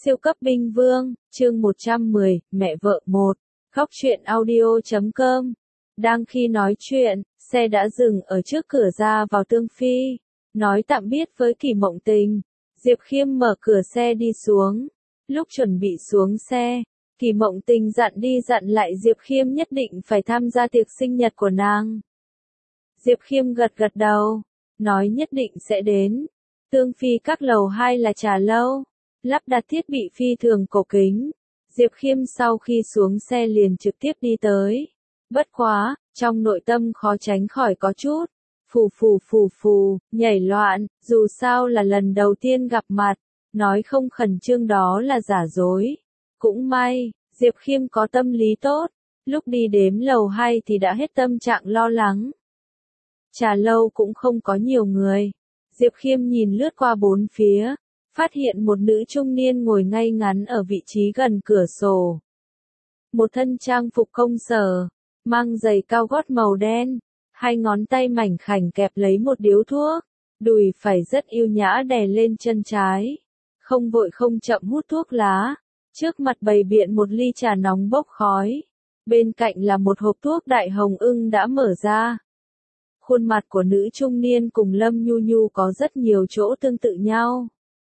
Siêu cấp binh vương, chương 110, mẹ vợ 1, khóc chuyện audio.com. Đang khi nói chuyện, xe đã dừng ở trước cửa ra vào Tương Phi. Nói tạm biệt với Kỳ Mộng Tình, Diệp Khiêm mở cửa xe đi xuống. Lúc chuẩn bị xuống xe, Kỳ Mộng Tình dặn đi dặn lại Diệp Khiêm nhất định phải tham gia tiệc sinh nhật của nàng. Diệp Khiêm gật gật đầu, nói nhất định sẽ đến. Tương Phi các lầu 2 là trà lâu, lắp đặt thiết bị phi thường cổ kính. Diệp Khiêm sau khi xuống xe liền trực tiếp đi tới. Bất quá, trong nội tâm khó tránh khỏi có chút phù, nhảy loạn, dù sao là lần đầu tiên gặp mặt, nói không khẩn trương đó là giả dối. Cũng may, Diệp Khiêm có tâm lý tốt, lúc đi đếm lầu 2 thì đã hết tâm trạng lo lắng. Trà lâu cũng không có nhiều người. Diệp Khiêm nhìn lướt qua bốn phía, phát hiện một nữ trung niên ngồi ngay ngắn ở vị trí gần cửa sổ. Một thân trang phục công sở, mang giày cao gót màu đen, hai ngón tay mảnh khảnh kẹp lấy một điếu thuốc, đùi phải rất yêu nhã đè lên chân trái. Không vội không chậm hút thuốc lá, trước mặt bày biện một ly trà nóng bốc khói. Bên cạnh là một hộp thuốc đại hồng ưng đã mở ra. Khuôn mặt của nữ trung niên cùng Lâm Nhu Nhu có rất nhiều chỗ tương tự nhau.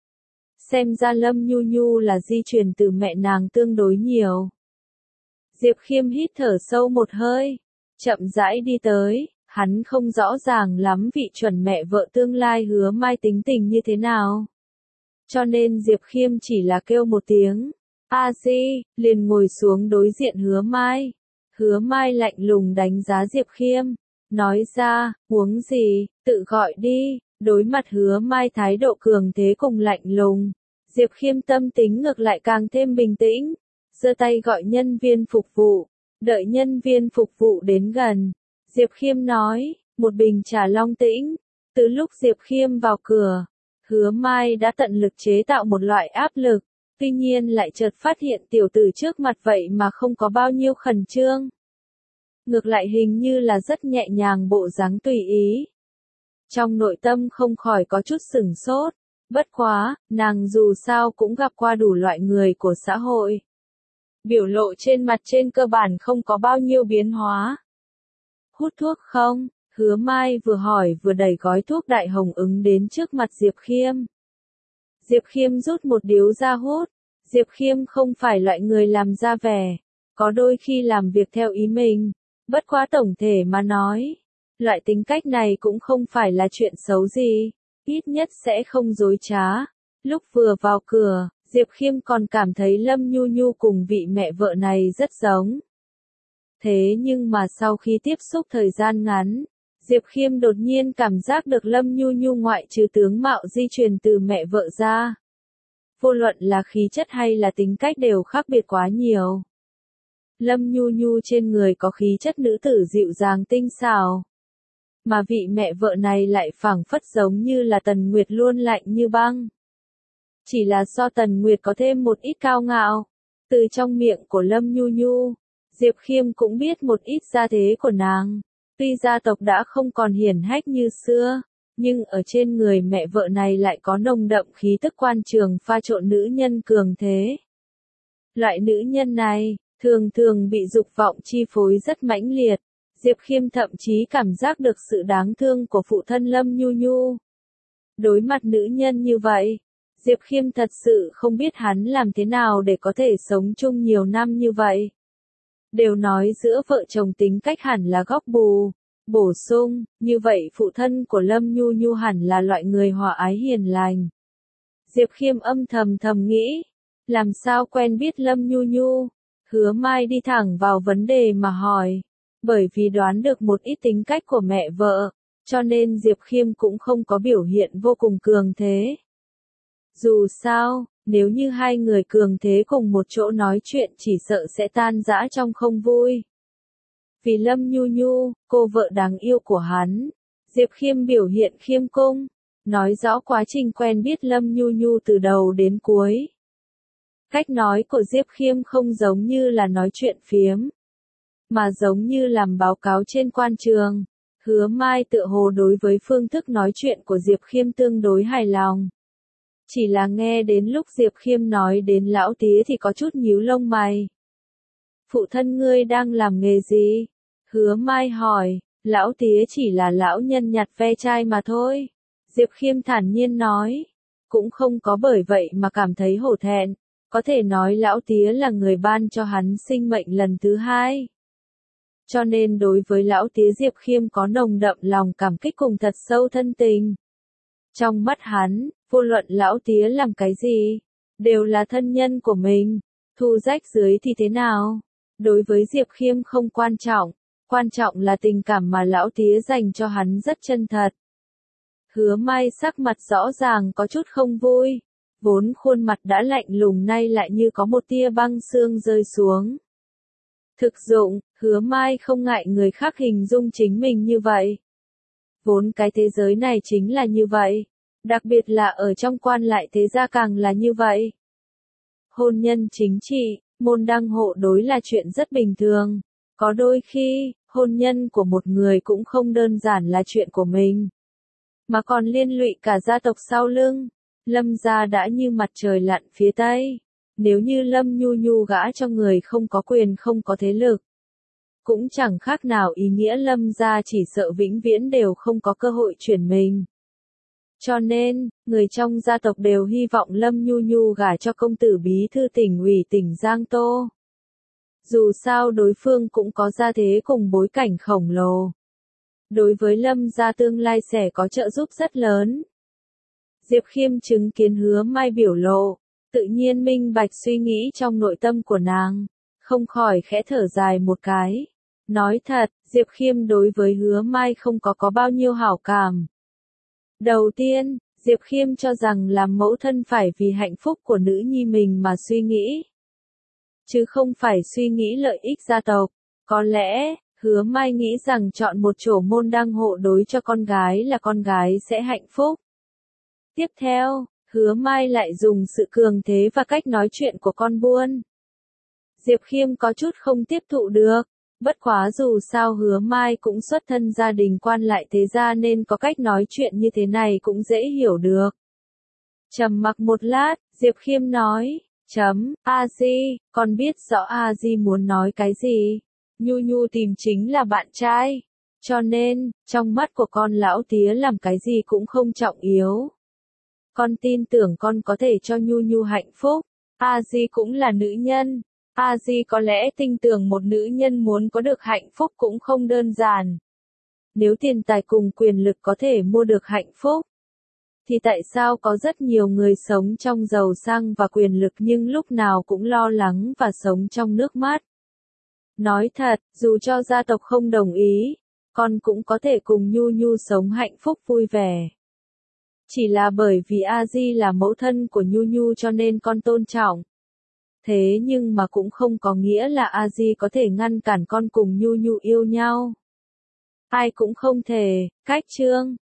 Xem ra Lâm Nhu Nhu là di truyền từ mẹ nàng tương đối nhiều. Diệp Khiêm hít thở sâu một hơi, chậm rãi đi tới, hắn không rõ ràng lắm vị chuẩn mẹ vợ tương lai Hứa Mai tính tình như thế nào. Cho nên Diệp Khiêm chỉ là kêu một tiếng, "A Di", liền ngồi xuống đối diện Hứa Mai. Hứa Mai lạnh lùng đánh giá Diệp Khiêm, nói ra, "Uống gì, tự gọi đi." Đối mặt Hứa Mai thái độ cường thế cùng lạnh lùng, Diệp Khiêm tâm tính ngược lại càng thêm bình tĩnh, giơ tay gọi nhân viên phục vụ. Đợi nhân viên phục vụ đến gần, Diệp Khiêm nói, "Một bình trà Long Tĩnh." Từ lúc Diệp Khiêm vào cửa, Hứa Mai đã tận lực chế tạo một loại áp lực, tuy nhiên lại chợt phát hiện tiểu tử trước mặt vậy mà không có bao nhiêu khẩn trương. Ngược lại hình như là rất nhẹ nhàng bộ dáng tùy ý. Trong nội tâm không khỏi có chút sửng sốt, bất quá, nàng dù sao cũng gặp qua đủ loại người của xã hội. Biểu lộ trên mặt trên cơ bản không có bao nhiêu biến hóa. "Hút thuốc không?" Hứa Mai vừa hỏi vừa đẩy gói thuốc đại hồng ứng đến trước mặt Diệp Khiêm. Diệp Khiêm rút một điếu ra hút. Diệp Khiêm không phải loại người làm ra vẻ, có đôi khi làm việc theo ý mình. Bất quá tổng thể mà nói, loại tính cách này cũng không phải là chuyện xấu gì, ít nhất sẽ không dối trá. Lúc vừa vào cửa, Diệp Khiêm còn cảm thấy Lâm Nhu Nhu cùng vị mẹ vợ này rất giống. Thế nhưng mà sau khi tiếp xúc thời gian ngắn, Diệp Khiêm đột nhiên cảm giác được Lâm Nhu Nhu ngoại trừ tướng mạo di truyền từ mẹ vợ ra, vô luận là khí chất hay là tính cách đều khác biệt quá nhiều. Lâm Nhu Nhu trên người có khí chất nữ tử dịu dàng tinh xảo, mà vị mẹ vợ này lại phảng phất giống như là Tần Nguyệt luôn lạnh như băng. Chỉ là do Tần Nguyệt có thêm một ít cao ngạo. Từ trong miệng của Lâm Nhu Nhu, Diệp Khiêm cũng biết một ít gia thế của nàng. Tuy gia tộc đã không còn hiển hách như xưa, nhưng ở trên người mẹ vợ này lại có nồng đậm khí tức quan trường pha trộn nữ nhân cường thế. Loại nữ nhân này, thường thường bị dục vọng chi phối rất mãnh liệt. Diệp Khiêm thậm chí cảm giác được sự đáng thương của phụ thân Lâm Nhu Nhu. Đối mặt nữ nhân như vậy, Diệp Khiêm thật sự không biết hắn làm thế nào để có thể sống chung nhiều năm như vậy. Đều nói giữa vợ chồng tính cách hẳn là góc bù, bổ sung, như vậy phụ thân của Lâm Nhu Nhu hẳn là loại người hòa ái hiền lành. Diệp Khiêm âm thầm nghĩ, làm sao quen biết Lâm Nhu Nhu? Hứa Mai đi thẳng vào vấn đề mà hỏi, bởi vì đoán được một ít tính cách của mẹ vợ, cho nên Diệp Khiêm cũng không có biểu hiện vô cùng cường thế. Dù sao, nếu như hai người cường thế cùng một chỗ nói chuyện chỉ sợ sẽ tan rã trong không vui. Vì Lâm Nhu Nhu, cô vợ đáng yêu của hắn, Diệp Khiêm biểu hiện khiêm cung, nói rõ quá trình quen biết Lâm Nhu Nhu từ đầu đến cuối. Cách nói của Diệp Khiêm không giống như là nói chuyện phiếm, mà giống như làm báo cáo trên quan trường. Hứa Mai tựa hồ đối với phương thức nói chuyện của Diệp Khiêm tương đối hài lòng. Chỉ là nghe đến lúc Diệp Khiêm nói đến lão tía thì có chút nhíu lông mày. Phụ thân ngươi đang làm nghề gì? Hứa Mai hỏi, lão tía chỉ là lão nhân nhặt ve chai mà thôi. Diệp Khiêm thản nhiên nói, cũng không có bởi vậy mà cảm thấy hổ thẹn, có thể nói lão tía là người ban cho hắn sinh mệnh lần thứ hai. Cho nên đối với lão tía Diệp Khiêm có nồng đậm lòng cảm kích cùng thật sâu thân tình. Trong mắt hắn, vô luận lão tía làm cái gì, đều là thân nhân của mình, thu rách dưới thì thế nào. Đối với Diệp Khiêm không quan trọng là tình cảm mà lão tía dành cho hắn rất chân thật. Hứa Mai sắc mặt rõ ràng có chút không vui, vốn khuôn mặt đã lạnh lùng nay lại như có một tia băng sương rơi xuống. Thực dụng, Hứa Mai không ngại người khác hình dung chính mình như vậy. Vốn cái thế giới này chính là như vậy, đặc biệt là ở trong quan lại thế gia càng là như vậy. Hôn nhân chính trị, môn đăng hộ đối là chuyện rất bình thường. Có đôi khi, hôn nhân của một người cũng không đơn giản là chuyện của mình, mà còn liên lụy cả gia tộc sau lưng. Lâm gia đã như mặt trời lặn phía Tây. Nếu như Lâm Nhu Nhu gả cho người không có quyền không có thế lực, cũng chẳng khác nào ý nghĩa Lâm gia chỉ sợ vĩnh viễn đều không có cơ hội chuyển mình. Cho nên, người trong gia tộc đều hy vọng Lâm Nhu Nhu gả cho công tử bí thư tỉnh ủy tỉnh Giang Tô. Dù sao đối phương cũng có gia thế cùng bối cảnh khổng lồ. Đối với Lâm gia tương lai sẽ có trợ giúp rất lớn. Diệp Khiêm chứng kiến Hứa Mai biểu lộ, tự nhiên minh bạch suy nghĩ trong nội tâm của nàng, không khỏi khẽ thở dài một cái. Nói thật, Diệp Khiêm đối với Hứa Mai không có bao nhiêu hảo cảm. Đầu tiên, Diệp Khiêm cho rằng làm mẫu thân phải vì hạnh phúc của nữ nhi mình mà suy nghĩ, chứ không phải suy nghĩ lợi ích gia tộc. Có lẽ, Hứa Mai nghĩ rằng chọn một chỗ môn đăng hộ đối cho con gái là con gái sẽ hạnh phúc. Tiếp theo, Hứa Mai lại dùng sự cường thế và cách nói chuyện của con buôn. Diệp Khiêm có chút không tiếp thụ được, bất quá dù sao Hứa Mai cũng xuất thân gia đình quan lại thế gia nên có cách nói chuyện như thế này cũng dễ hiểu được. Trầm mặc một lát, Diệp Khiêm nói, A Di, con biết rõ A Di muốn nói cái gì. Nhu Nhu tìm chính là bạn trai, cho nên, trong mắt của con lão tía làm cái gì cũng không trọng yếu. Con tin tưởng con có thể cho Nhu Nhu hạnh phúc. A Di cũng là nữ nhân. A Di có lẽ tin tưởng một nữ nhân muốn có được hạnh phúc cũng không đơn giản. Nếu tiền tài cùng quyền lực có thể mua được hạnh phúc, thì tại sao có rất nhiều người sống trong giàu sang và quyền lực nhưng lúc nào cũng lo lắng và sống trong nước mắt. Nói thật, dù cho gia tộc không đồng ý, con cũng có thể cùng Nhu Nhu sống hạnh phúc vui vẻ. Chỉ là bởi vì A Di là mẫu thân của Nhu Nhu cho nên con tôn trọng. Thế nhưng mà cũng không có nghĩa là A Di có thể ngăn cản con cùng Nhu Nhu yêu nhau. Ai cũng không thể. Cách chương